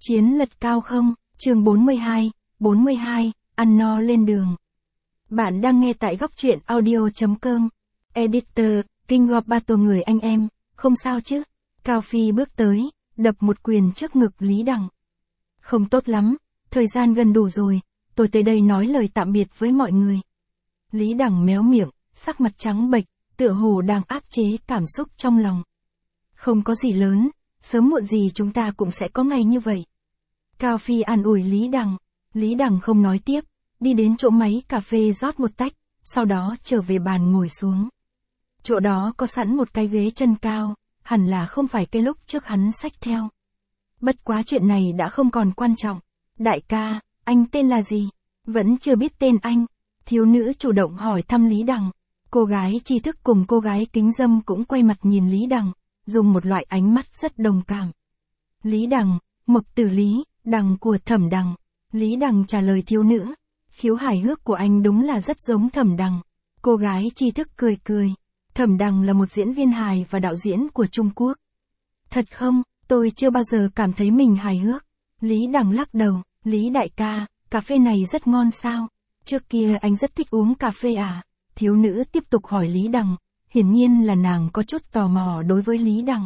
Chiến lật cao không, chương 42, ăn no lên đường. Bạn đang nghe tại góc truyện audio.com. Editor, King of Battle người anh em, không sao chứ? Cao Phi bước tới, đập một quyền trước ngực Lý Đằng. Không tốt lắm, thời gian gần đủ rồi, tôi tới đây nói lời tạm biệt với mọi người. Lý Đằng méo miệng, sắc mặt trắng bệch, tựa hồ đang áp chế cảm xúc trong lòng. Không có gì lớn, sớm muộn gì chúng ta cũng sẽ có ngày như vậy. Cao Phi an ủi Lý Đằng. Lý Đằng không nói tiếp, đi đến chỗ máy cà phê rót một tách, sau đó trở về bàn ngồi xuống. Chỗ đó có sẵn một cái ghế chân cao, hẳn là không phải cái lúc trước hắn xách theo. Bất quá chuyện này đã không còn quan trọng. Đại ca, anh tên là gì? Vẫn chưa biết tên anh. Thiếu nữ chủ động hỏi thăm Lý Đằng. Cô gái tri thức cùng cô gái kính dâm cũng quay mặt nhìn Lý Đằng, dùng một loại ánh mắt rất đồng cảm. Lý Đằng, Mộc Tử Lý, Đằng của Thẩm Đằng. Lý Đằng trả lời thiếu nữ. Khiếu hài hước của anh đúng là rất giống Thẩm Đằng. Cô gái tri thức cười cười. Thẩm Đằng là một diễn viên hài và đạo diễn của Trung Quốc. Thật không, tôi chưa bao giờ cảm thấy mình hài hước. Lý Đằng lắc đầu. Lý đại ca, cà phê này rất ngon sao? Trước kia anh rất thích uống cà phê à? Thiếu nữ tiếp tục hỏi Lý Đằng. Hiển nhiên là nàng có chút tò mò đối với Lý Đằng.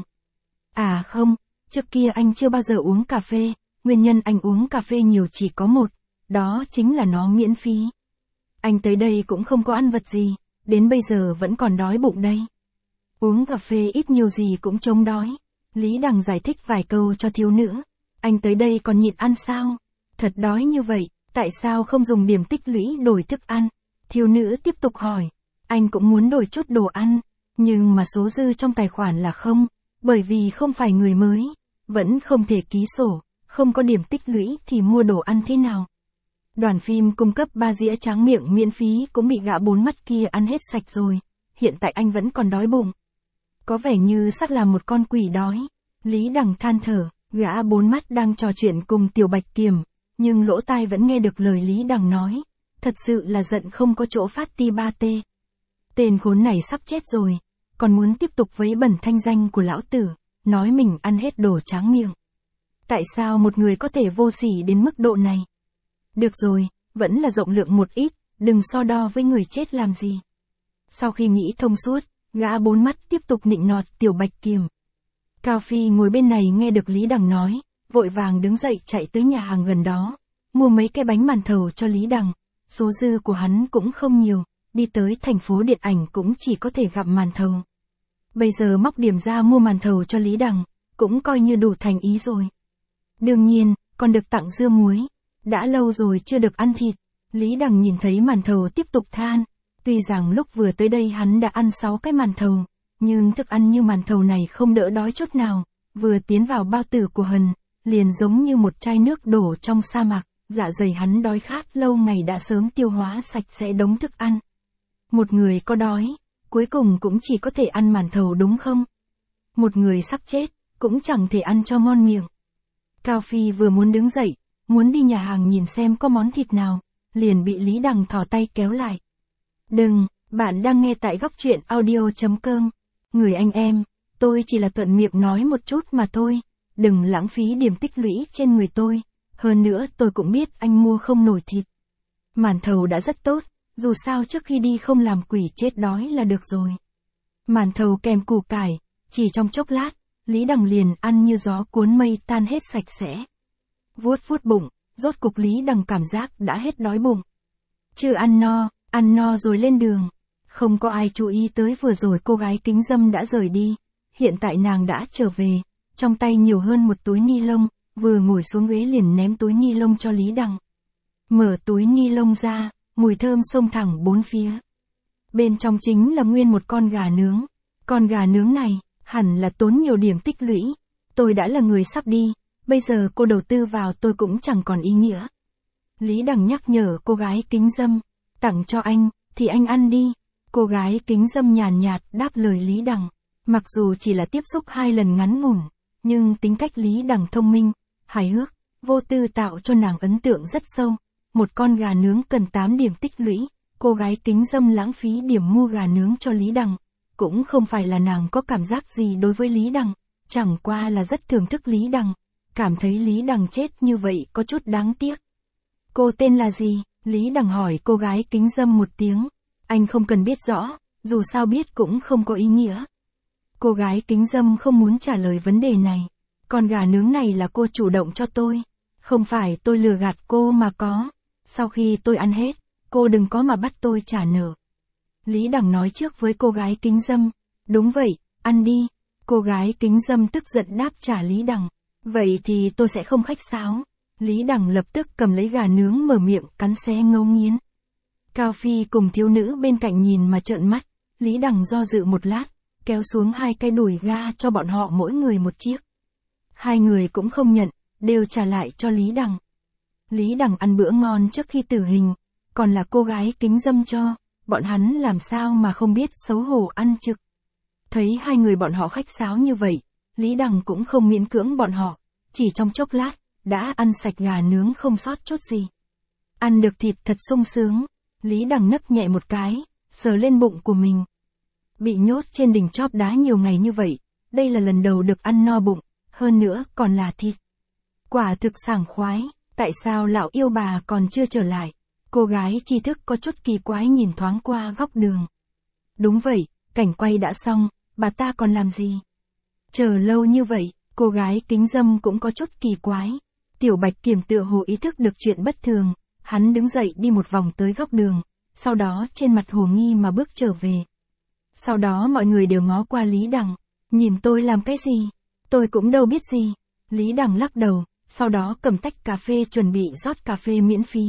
À không, trước kia anh chưa bao giờ uống cà phê. Nguyên nhân anh uống cà phê nhiều chỉ có một, đó chính là nó miễn phí. Anh tới đây cũng không có ăn vật gì, đến bây giờ vẫn còn đói bụng đây. Uống cà phê ít nhiều gì cũng chống đói. Lý Đằng giải thích vài câu cho thiếu nữ. Anh tới đây còn nhịn ăn sao? Thật đói như vậy, tại sao không dùng điểm tích lũy đổi thức ăn? Thiếu nữ tiếp tục hỏi. Anh cũng muốn đổi chút đồ ăn, nhưng mà số dư trong tài khoản là không, bởi vì không phải người mới, vẫn không thể ký sổ. Không có điểm tích lũy thì mua đồ ăn thế nào? Đoàn phim cung cấp 3 dĩa tráng miệng miễn phí cũng bị gã bốn mắt kia ăn hết sạch rồi. Hiện tại anh vẫn còn đói bụng. Có vẻ như sắp là một con quỷ đói. Lý Đằng than thở, gã bốn mắt đang trò chuyện cùng Tiểu Bạch Kiểm, nhưng lỗ tai vẫn nghe được lời Lý Đằng nói. Thật sự là giận không có chỗ phát ti ba tê. Tên khốn này sắp chết rồi, còn muốn tiếp tục vấy bẩn thanh danh của lão tử, nói mình ăn hết đồ tráng miệng. Tại sao một người có thể vô sỉ đến mức độ này? Được rồi, vẫn là rộng lượng một ít, đừng so đo với người chết làm gì. Sau khi nghĩ thông suốt, gã bốn mắt tiếp tục nịnh nọt Tiểu Bạch Kiểm. Cao Phi ngồi bên này nghe được Lý Đằng nói, vội vàng đứng dậy chạy tới nhà hàng gần đó, mua mấy cái bánh màn thầu cho Lý Đằng. Số dư của hắn cũng không nhiều, đi tới thành phố điện ảnh cũng chỉ có thể gặp màn thầu. Bây giờ móc điểm ra mua màn thầu cho Lý Đằng, cũng coi như đủ thành ý rồi. Đương nhiên, còn được tặng dưa muối. Đã lâu rồi chưa được ăn thịt. Lý Đằng nhìn thấy màn thầu tiếp tục than. Tuy rằng lúc vừa tới đây hắn đã ăn 6 cái màn thầu, nhưng thức ăn như màn thầu này không đỡ đói chút nào. Vừa tiến vào bao tử của Hần, liền giống như một chai nước đổ trong sa mạc. Dạ dày hắn đói khát lâu ngày đã sớm tiêu hóa sạch sẽ đống thức ăn. Một người có đói, cuối cùng cũng chỉ có thể ăn màn thầu đúng không? Một người sắp chết, cũng chẳng thể ăn cho ngon miệng. Cao Phi vừa muốn đứng dậy, muốn đi nhà hàng nhìn xem có món thịt nào, liền bị Lý Đằng thò tay kéo lại. Đừng, bạn đang nghe tại góc truyện audio.com. Người anh em, tôi chỉ là thuận miệng nói một chút mà thôi, đừng lãng phí điểm tích lũy trên người tôi. Hơn nữa tôi cũng biết anh mua không nổi thịt. Màn thầu đã rất tốt, dù sao trước khi đi không làm quỷ chết đói là được rồi. Màn thầu kèm củ cải, chỉ trong chốc lát, Lý Đằng liền ăn như gió cuốn mây tan hết sạch sẽ. Vuốt vuốt bụng, rốt cục Lý Đằng cảm giác đã hết đói bụng. Chưa ăn no rồi lên đường. Không có ai chú ý tới vừa rồi cô gái kính dâm đã rời đi. Hiện tại nàng đã trở về, trong tay nhiều hơn một túi ni lông, vừa ngồi xuống ghế liền ném túi ni lông cho Lý Đằng. Mở túi ni lông ra, mùi thơm xông thẳng bốn phía. Bên trong chính là nguyên một con gà nướng. Con gà nướng này hẳn là tốn nhiều điểm tích lũy. Tôi đã là người sắp đi, bây giờ cô đầu tư vào tôi cũng chẳng còn ý nghĩa. Lý Đằng nhắc nhở cô gái kính dâm, tặng cho anh, thì anh ăn đi. Cô gái kính dâm nhàn nhạt đáp lời Lý Đằng. Mặc dù chỉ là tiếp xúc 2 lần ngắn ngủn, nhưng tính cách Lý Đằng thông minh, hài hước, vô tư tạo cho nàng ấn tượng rất sâu. Một con gà nướng cần 8 điểm tích lũy, cô gái kính dâm lãng phí điểm mua gà nướng cho Lý Đằng. Cũng không phải là nàng có cảm giác gì đối với Lý Đằng, chẳng qua là rất thưởng thức Lý Đằng. cảm thấy Lý Đằng chết như vậy có chút đáng tiếc. Cô tên là gì? Lý Đằng hỏi cô gái kính râm một tiếng. Anh không cần biết rõ, dù sao biết cũng không có ý nghĩa. Cô gái kính râm không muốn trả lời vấn đề này. Con gà nướng này là cô chủ động cho tôi. Không phải tôi lừa gạt cô mà có. Sau khi tôi ăn hết, cô đừng có mà bắt tôi trả nợ. Lý Đằng nói trước với cô gái kính râm. Đúng vậy, ăn đi. Cô gái kính râm tức giận đáp trả Lý Đằng. Vậy thì tôi sẽ không khách sáo. Lý Đằng lập tức cầm lấy gà nướng mở miệng cắn xé ngấu nghiến. Cao Phi cùng thiếu nữ bên cạnh nhìn mà trợn mắt. Lý Đằng do dự một lát, kéo xuống 2 cái đùi gà cho bọn họ mỗi người một chiếc. 2 người cũng không nhận, đều trả lại cho Lý Đằng. Lý Đằng ăn bữa ngon trước khi tử hình, còn là cô gái kính râm cho, bọn hắn làm sao mà không biết xấu hổ ăn trực. Thấy 2 người bọn họ khách sáo như vậy, Lý Đằng cũng không miễn cưỡng bọn họ, chỉ trong chốc lát, đã ăn sạch gà nướng không sót chút gì. Ăn được thịt thật sung sướng, Lý Đằng nấp nhẹ một cái, sờ lên bụng của mình. Bị nhốt trên đỉnh chóp đá nhiều ngày như vậy, đây là lần đầu được ăn no bụng, hơn nữa còn là thịt. Quả thực sảng khoái, tại sao lão yêu bà còn chưa trở lại? Cô gái tri thức có chút kỳ quái nhìn thoáng qua góc đường. Đúng vậy, cảnh quay đã xong, bà ta còn làm gì? Chờ lâu như vậy, cô gái kính râm cũng có chút kỳ quái. Tiểu Bạch Kiểm tựa hồ ý thức được chuyện bất thường, hắn đứng dậy đi một vòng tới góc đường, sau đó trên mặt hồ nghi mà bước trở về. Sau đó mọi người đều ngó qua Lý Đằng, nhìn tôi làm cái gì? Tôi cũng đâu biết gì. Lý Đằng lắc đầu, sau đó cầm tách cà phê chuẩn bị rót cà phê miễn phí.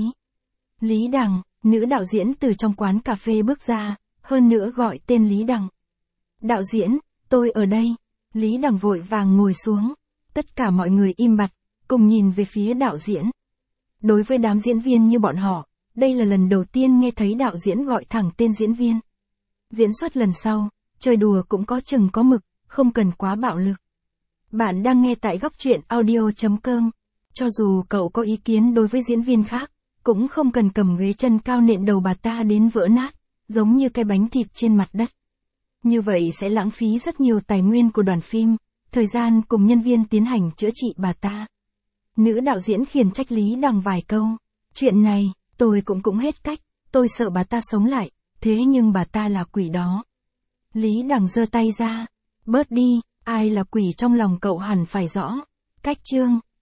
Lý Đằng, nữ đạo diễn từ trong quán cà phê bước ra, hơn nữa gọi tên Lý Đằng. Đạo diễn, tôi ở đây. Lý Đằng vội vàng ngồi xuống. Tất cả mọi người im bặt, cùng nhìn về phía đạo diễn. Đối với đám diễn viên như bọn họ, đây là lần đầu tiên nghe thấy đạo diễn gọi thẳng tên diễn viên. Diễn xuất lần sau, chơi đùa cũng có chừng có mực, không cần quá bạo lực. Bạn đang nghe tại góc truyện audio.com. Cho dù cậu có ý kiến đối với diễn viên khác, cũng không cần cầm ghế chân cao nện đầu bà ta đến vỡ nát, giống như cái bánh thịt trên mặt đất. Như vậy sẽ lãng phí rất nhiều tài nguyên của đoàn phim, thời gian cùng nhân viên tiến hành chữa trị bà ta. Nữ đạo diễn khiển trách Lý Đằng vài câu. Chuyện này, tôi cũng hết cách, tôi sợ bà ta sống lại, thế nhưng bà ta là quỷ đó. Lý Đằng giơ tay ra. Bớt đi, ai là quỷ trong lòng cậu hẳn phải rõ. Cách chương.